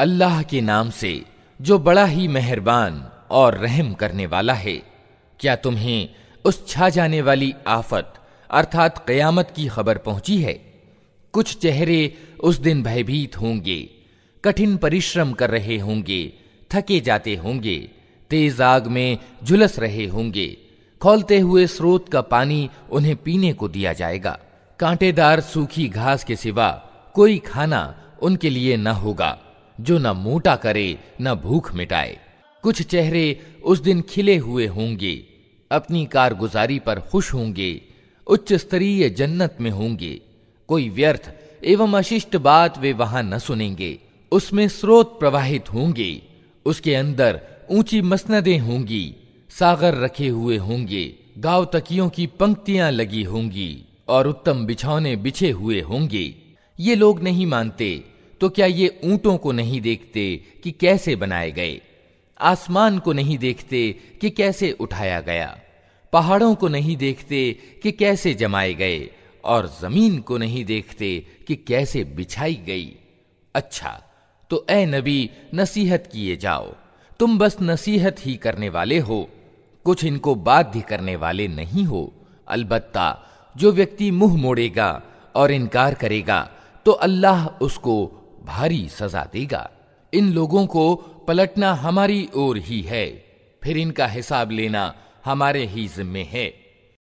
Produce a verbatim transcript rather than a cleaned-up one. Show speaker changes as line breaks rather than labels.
अल्लाह के नाम से जो बड़ा ही मेहरबान और रहम करने वाला है। क्या तुम्हें उस छा जाने वाली आफत अर्थात क़यामत की खबर पहुंची है? कुछ चेहरे उस दिन भयभीत होंगे, कठिन परिश्रम कर रहे होंगे, थके जाते होंगे, तेज आग में झुलस रहे होंगे। खौलते हुए स्रोत का पानी उन्हें पीने को दिया जाएगा। कांटेदार सूखी घास के सिवा कोई खाना उनके लिए न होगा जो न मोटा करे न भूख मिटाए। कुछ चेहरे उस दिन खिले हुए होंगे, अपनी कारगुजारी पर खुश होंगे, उच्च स्तरीय जन्नत में होंगे। कोई व्यर्थ एवं अशिष्ट बात वे वहां न सुनेंगे। उसमें स्रोत प्रवाहित होंगे, उसके अंदर ऊंची मसनदें होंगी, सागर रखे हुए होंगे, गांव तकियों की पंक्तियां लगी होंगी और उत्तम बिछौने बिछे हुए होंगे। ये लोग नहीं मानते तो क्या ये ऊंटों को नहीं देखते कि कैसे बनाए गए? आसमान को नहीं देखते कि कैसे उठाया गया? पहाड़ों को नहीं देखते कि कैसे जमाए गए? और जमीन को नहीं देखते कि कैसे बिछाई गई? अच्छा, तो ए नबी, नसीहत किए जाओ। तुम बस नसीहत ही करने वाले हो, कुछ इनको बाध्य करने वाले नहीं हो। अलबत्ता जो व्यक्ति मुंह मोड़ेगा और इनकार करेगा तो अल्लाह उसको भारी सजा देगा। इन लोगों को पलटना हमारी ओर ही है, फिर इनका हिसाब लेना हमारे ही जिम्मे है।